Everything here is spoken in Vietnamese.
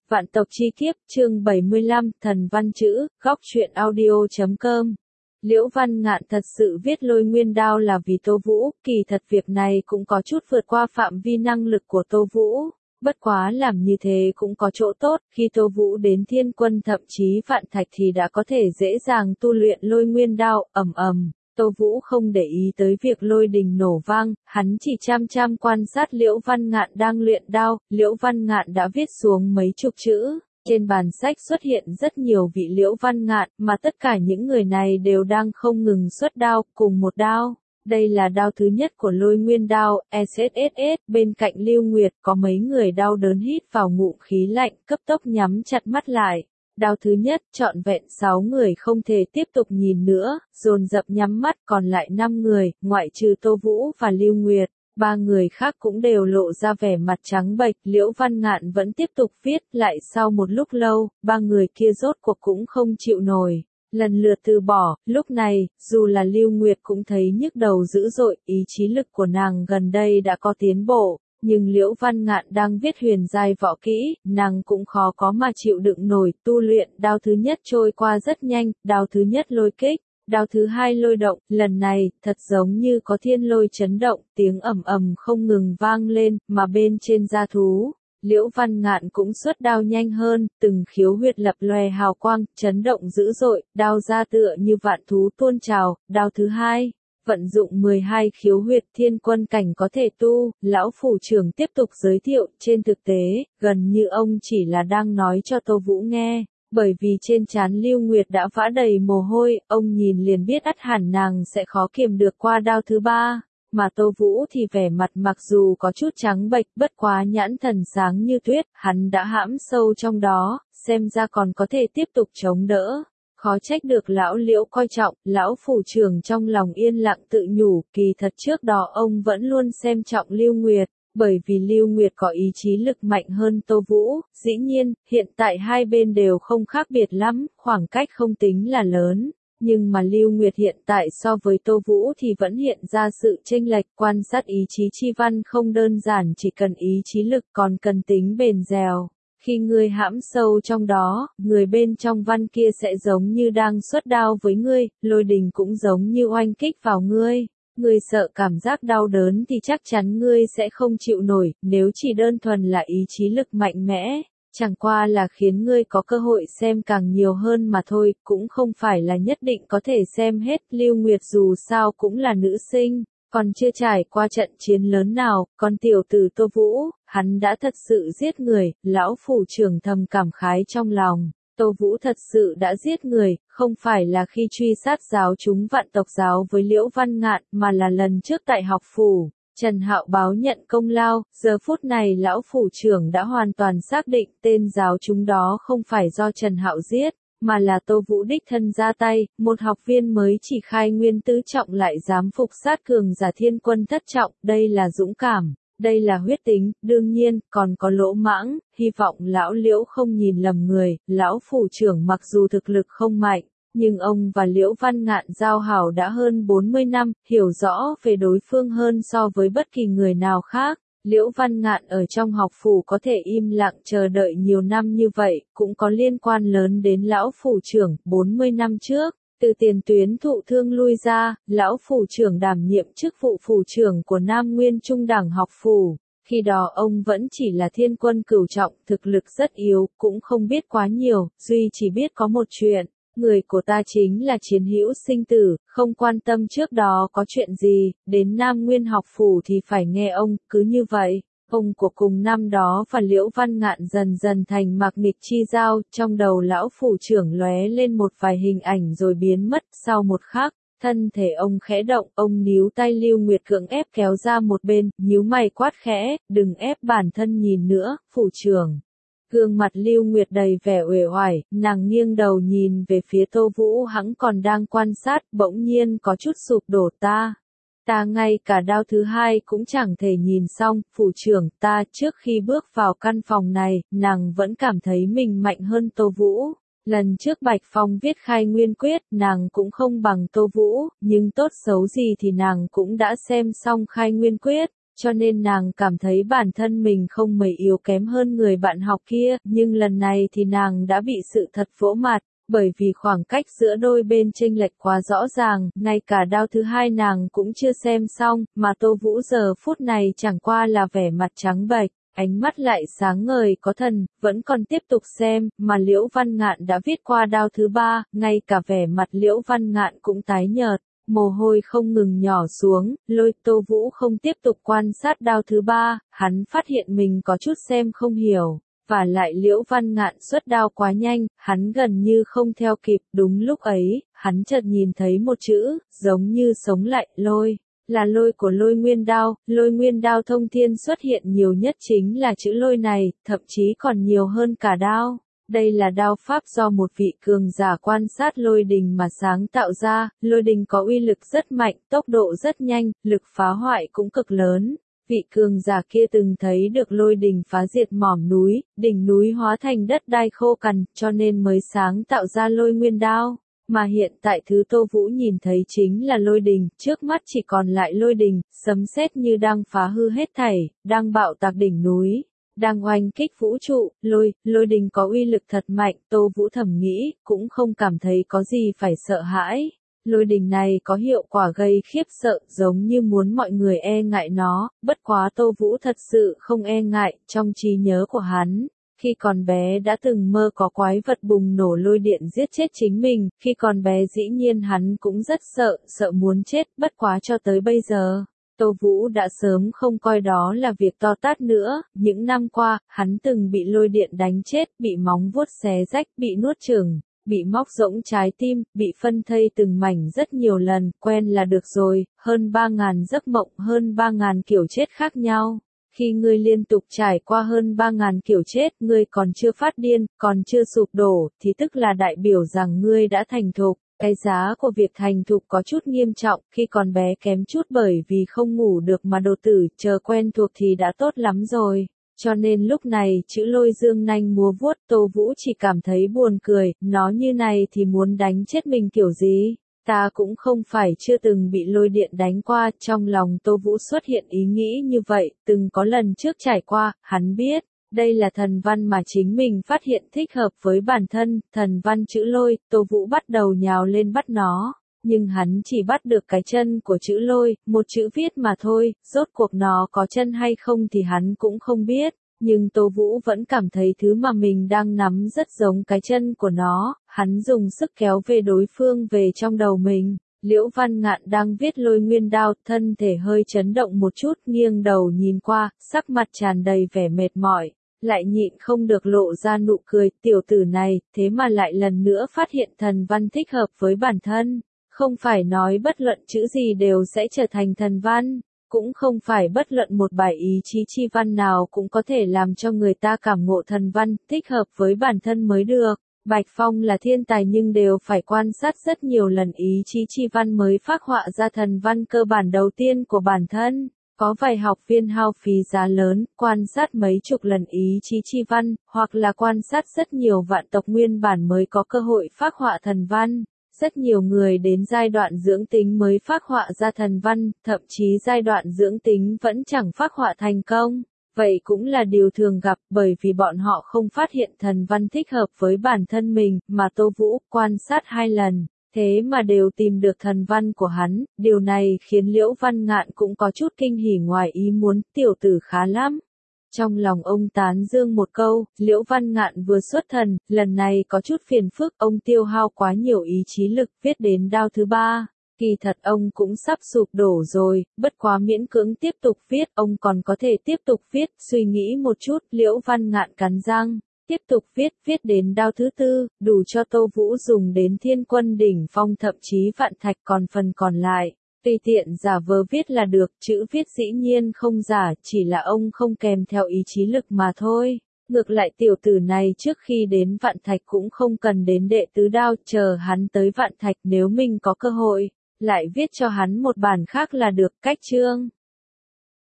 Vạn tộc chi kiếp, chương 75, thần văn chữ, góc truyện audio.com. Liễu Văn Ngạn thật sự viết Lôi Nguyên Đao là vì Tô Vũ, kỳ thật việc này cũng có chút vượt qua phạm vi năng lực của Tô Vũ. Bất quá làm như thế cũng có chỗ tốt, khi Tô Vũ đến Thiên Quân thậm chí Vạn Thạch thì đã có thể dễ dàng tu luyện Lôi Nguyên Đao, Tô Vũ không để ý tới việc lôi đình nổ vang, hắn chỉ chăm chăm quan sát Liễu Văn Ngạn đang luyện đao. Liễu Văn Ngạn đã viết xuống mấy chục chữ. Trên bàn sách xuất hiện rất nhiều vị Liễu Văn Ngạn, mà tất cả những người này đều đang không ngừng xuất đao, cùng một đao. Đây là đao thứ nhất của Lôi Nguyên Đao, SSSS, bên cạnh Lưu Nguyệt có mấy người đau đớn hít vào ngụm khí lạnh, cấp tốc nhắm chặt mắt lại. Đao thứ nhất, trọn vẹn 6 người không thể tiếp tục nhìn nữa, dồn dập nhắm mắt, còn lại 5 người, ngoại trừ Tô Vũ và Lưu Nguyệt, 3 người khác cũng đều lộ ra vẻ mặt trắng bệch. Liễu Văn Ngạn vẫn tiếp tục viết, lại sau một lúc lâu, 3 người kia rốt cuộc cũng không chịu nổi, lần lượt từ bỏ. Lúc này, dù là Lưu Nguyệt cũng thấy nhức đầu dữ dội, ý chí lực của nàng gần đây đã có tiến bộ. Nhưng Liễu Văn Ngạn đang viết huyền giai võ kỹ, nàng cũng khó có mà chịu đựng nổi. Tu luyện đao thứ nhất trôi qua rất nhanh, đao thứ nhất lôi kích, đao thứ hai lôi động, lần này, thật giống như có thiên lôi chấn động, tiếng ầm ầm không ngừng vang lên, mà bên trên da thú, Liễu Văn Ngạn cũng xuất đao nhanh hơn, từng khiếu huyệt lập lòe hào quang, chấn động dữ dội, đao ra tựa như vạn thú tuôn trào. Đao thứ hai, vận dụng 12 khiếu huyệt thiên quân cảnh có thể tu. Lão phủ trưởng tiếp tục giới thiệu, trên thực tế, gần như ông chỉ là đang nói cho Tô Vũ nghe, bởi vì trên trán Lưu Nguyệt đã vã đầy mồ hôi, ông nhìn liền biết ắt hẳn nàng sẽ khó kiềm được qua đao thứ ba. Mà Tô Vũ thì vẻ mặt mặc dù có chút trắng bệch, bất quá nhãn thần sáng như tuyết, hắn đã hãm sâu trong đó, xem ra còn có thể tiếp tục chống đỡ. Khó trách được lão Liễu coi trọng. Lão phủ trưởng trong lòng yên lặng tự nhủ, kỳ thật trước đó ông vẫn luôn xem trọng Lưu Nguyệt, bởi vì Lưu Nguyệt có ý chí lực mạnh hơn Tô Vũ. Dĩ nhiên, hiện tại hai bên đều không khác biệt lắm, khoảng cách không tính là lớn. Nhưng mà Lưu Nguyệt hiện tại so với Tô Vũ thì vẫn hiện ra sự chênh lệch. Quan sát ý chí chi văn không đơn giản chỉ cần ý chí lực, còn cần tính bền dẻo. Khi ngươi hãm sâu trong đó, người bên trong văn kia sẽ giống như đang xuất đao với ngươi, lôi đình cũng giống như oanh kích vào ngươi. Ngươi sợ cảm giác đau đớn thì chắc chắn ngươi sẽ không chịu nổi. Nếu chỉ đơn thuần là ý chí lực mạnh mẽ, chẳng qua là khiến ngươi có cơ hội xem càng nhiều hơn mà thôi, cũng không phải là nhất định có thể xem hết. Lưu Nguyệt dù sao cũng là nữ sinh, còn chưa trải qua trận chiến lớn nào, còn tiểu tử Tô Vũ, hắn đã thật sự giết người. Lão phủ trưởng thầm cảm khái trong lòng, Tô Vũ thật sự đã giết người, không phải là khi truy sát giáo chúng Vạn tộc giáo với Liễu Văn Ngạn, mà là lần trước tại học phủ. Trần Hạo báo nhận công lao. Giờ phút này lão phủ trưởng đã hoàn toàn xác định tên giáo chúng đó không phải do Trần Hạo giết, mà là Tô Vũ đích thân ra tay. Một học viên mới chỉ khai nguyên tứ trọng lại dám phục sát cường giả thiên quân thất trọng, đây là dũng cảm, đây là huyết tính, đương nhiên, còn có lỗ mãng. Hy vọng lão Liễu không nhìn lầm người. Lão phủ trưởng mặc dù thực lực không mạnh, nhưng ông và Liễu Văn Ngạn giao hảo đã hơn 40 năm, hiểu rõ về đối phương hơn so với bất kỳ người nào khác. Liễu Văn Ngạn ở trong học phủ có thể im lặng chờ đợi nhiều năm như vậy, cũng có liên quan lớn đến lão phủ trưởng. 40 năm trước, từ tiền tuyến thụ thương lui ra, lão phủ trưởng đảm nhiệm chức vụ phủ trưởng của Nam Nguyên Trung Đẳng học phủ. Khi đó ông vẫn chỉ là thiên quân cửu trọng, thực lực rất yếu, cũng không biết quá nhiều, duy chỉ biết có một chuyện. Người của ta chính là chiến hữu sinh tử, không quan tâm trước đó có chuyện gì, đến Nam Nguyên học phủ thì phải nghe ông. Cứ như vậy, ông của cùng năm đó và Liễu Văn Ngạn dần dần thành mạc mịch chi giao. Trong đầu lão phủ trưởng lóe lên một vài hình ảnh rồi biến mất. Sau một khắc, thân thể ông khẽ động, ông níu tay Lưu Nguyệt cưỡng ép kéo ra một bên, nhíu mày quát khẽ, đừng ép bản thân nhìn nữa, phủ trưởng. Gương mặt Lưu Nguyệt đầy vẻ uể oải, nàng nghiêng đầu nhìn về phía Tô Vũ hắn còn đang quan sát, bỗng nhiên có chút sụp đổ. Ta ngay cả đao thứ hai cũng chẳng thể nhìn xong. Phủ trưởng, trước khi bước vào căn phòng này, nàng vẫn cảm thấy mình mạnh hơn Tô Vũ. Lần trước Bạch Phong viết khai nguyên quyết, nàng cũng không bằng Tô Vũ, nhưng tốt xấu gì thì nàng cũng đã xem xong khai nguyên quyết. cho nên nàng cảm thấy bản thân mình không mấy yếu kém hơn người bạn học kia, nhưng lần này thì nàng đã bị sự thật vỗ mặt, bởi vì khoảng cách giữa đôi bên chênh lệch quá rõ ràng, ngay cả đao thứ hai nàng cũng chưa xem xong, mà Tô Vũ giờ phút này chẳng qua là vẻ mặt trắng bệch, ánh mắt lại sáng ngời có thần, vẫn còn tiếp tục xem, mà Liễu Văn Ngạn đã viết qua đao thứ ba, ngay cả vẻ mặt Liễu Văn Ngạn cũng tái nhợt. Mồ hôi không ngừng nhỏ xuống, Lôi Tô Vũ không tiếp tục quan sát đao thứ ba, hắn phát hiện mình có chút xem không hiểu, và lại Liễu Văn Ngạn xuất đao quá nhanh, hắn gần như không theo kịp, đúng lúc ấy, hắn chợt nhìn thấy một chữ, giống như sống lại, lôi, là lôi của lôi nguyên đao thông thiên xuất hiện nhiều nhất chính là chữ lôi này, thậm chí còn nhiều hơn cả đao. Đây là đao pháp do một vị cường giả quan sát lôi đình mà sáng tạo ra, lôi đình có uy lực rất mạnh, tốc độ rất nhanh, lực phá hoại cũng cực lớn. Vị cường giả kia từng thấy được lôi đình phá diệt mỏm núi, đỉnh núi hóa thành đất đai khô cằn, cho nên mới sáng tạo ra lôi nguyên đao. Mà hiện tại thứ Tô Vũ nhìn thấy chính là lôi đình, trước mắt chỉ còn lại lôi đình, sấm sét như đang phá hư hết thảy, đang bạo tạc đỉnh núi. Đang oanh kích vũ trụ, lôi đình có uy lực thật mạnh, Tô Vũ thầm nghĩ, cũng không cảm thấy có gì phải sợ hãi. Lôi đình này có hiệu quả gây khiếp sợ, giống như muốn mọi người e ngại nó, bất quá Tô Vũ thật sự không e ngại, trong trí nhớ của hắn. Khi còn bé đã từng mơ có quái vật bùng nổ lôi điện giết chết chính mình, khi còn bé dĩ nhiên hắn cũng rất sợ muốn chết, bất quá cho tới bây giờ. Tô Vũ đã sớm không coi đó là việc to tát nữa, những năm qua, hắn từng bị lôi điện đánh chết, bị móng vuốt xé rách, bị nuốt chửng, bị móc rỗng trái tim, bị phân thây từng mảnh rất nhiều lần, quen là được rồi, hơn 3.000 giấc mộng, hơn 3.000 kiểu chết khác nhau. Khi ngươi liên tục trải qua hơn 3.000 kiểu chết, ngươi còn chưa phát điên, còn chưa sụp đổ, thì tức là đại biểu rằng ngươi đã thành thục. Cái giá của việc thành thục có chút nghiêm trọng, khi còn bé kém chút bởi vì không ngủ được mà đột tử, chờ quen thuộc thì đã tốt lắm rồi. Cho nên lúc này, chữ lôi dương nanh múa vuốt, Tô Vũ chỉ cảm thấy buồn cười, nó như này thì muốn đánh chết mình kiểu gì? Ta cũng không phải chưa từng bị lôi điện đánh qua, trong lòng Tô Vũ xuất hiện ý nghĩ như vậy, từng có lần trước trải qua, hắn biết. Đây là thần văn mà chính mình phát hiện thích hợp với bản thân, thần văn chữ lôi, Tô Vũ bắt đầu nhào lên bắt nó, nhưng hắn chỉ bắt được cái chân của chữ lôi, một chữ viết mà thôi, rốt cuộc nó có chân hay không thì hắn cũng không biết, nhưng Tô Vũ vẫn cảm thấy thứ mà mình đang nắm rất giống cái chân của nó, hắn dùng sức kéo về đối phương về trong đầu mình. Liễu Văn Ngạn đang viết lôi nguyên đao, thân thể hơi chấn động một chút, nghiêng đầu nhìn qua, sắc mặt tràn đầy vẻ mệt mỏi, lại nhịn không được lộ ra nụ cười, tiểu tử này, thế mà lại lần nữa phát hiện thần văn thích hợp với bản thân, không phải nói bất luận chữ gì đều sẽ trở thành thần văn, cũng không phải bất luận một bài ý chí chi văn nào cũng có thể làm cho người ta cảm ngộ thần văn, thích hợp với bản thân mới được. Bạch Phong là thiên tài nhưng đều phải quan sát rất nhiều lần ý chí chi văn mới phác họa ra thần văn cơ bản đầu tiên của bản thân. Có vài học viên hao phí giá lớn, quan sát mấy chục lần ý chí chi văn, hoặc là quan sát rất nhiều vạn tộc nguyên bản mới có cơ hội phác họa thần văn. Rất nhiều người đến giai đoạn dưỡng tính mới phác họa ra thần văn, thậm chí giai đoạn dưỡng tính vẫn chẳng phác họa thành công. Vậy cũng là điều thường gặp bởi vì bọn họ không phát hiện thần văn thích hợp với bản thân mình, mà Tô Vũ quan sát 2 lần, thế mà đều tìm được thần văn của hắn, điều này khiến Liễu Văn Ngạn cũng có chút kinh hỉ ngoài ý muốn, tiểu tử khá lắm. Trong lòng ông tán dương một câu, Liễu Văn Ngạn vừa xuất thần, lần này có chút phiền phức, ông tiêu hao quá nhiều ý chí lực viết đến đao thứ 3. Kỳ thật ông cũng sắp sụp đổ rồi, bất quá miễn cưỡng tiếp tục viết, ông còn có thể tiếp tục viết, suy nghĩ một chút, Liễu Văn Ngạn cắn răng, tiếp tục viết đến đao thứ 4, đủ cho Tô Vũ dùng đến thiên quân đỉnh phong thậm chí vạn thạch, còn phần còn lại, tùy tiện giả vờ viết là được, chữ viết dĩ nhiên không giả, chỉ là ông không kèm theo ý chí lực mà thôi. Ngược lại tiểu tử này trước khi đến vạn thạch cũng không cần đến đệ tứ đao, chờ hắn tới vạn thạch nếu mình có cơ hội, lại viết cho hắn một bản khác là được, cách chương.